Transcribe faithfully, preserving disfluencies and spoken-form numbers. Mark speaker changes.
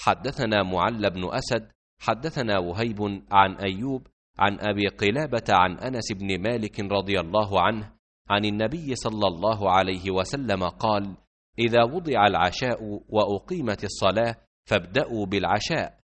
Speaker 1: حدثنا معل بن أسد حدثنا وهيب عن أيوب عن أبي قلابة عن أنس بن مالك رضي الله عنه عن النبي صلى الله عليه وسلم قال: إذا وضع العشاء وأقيمت الصلاة فابدأوا بالعشاء،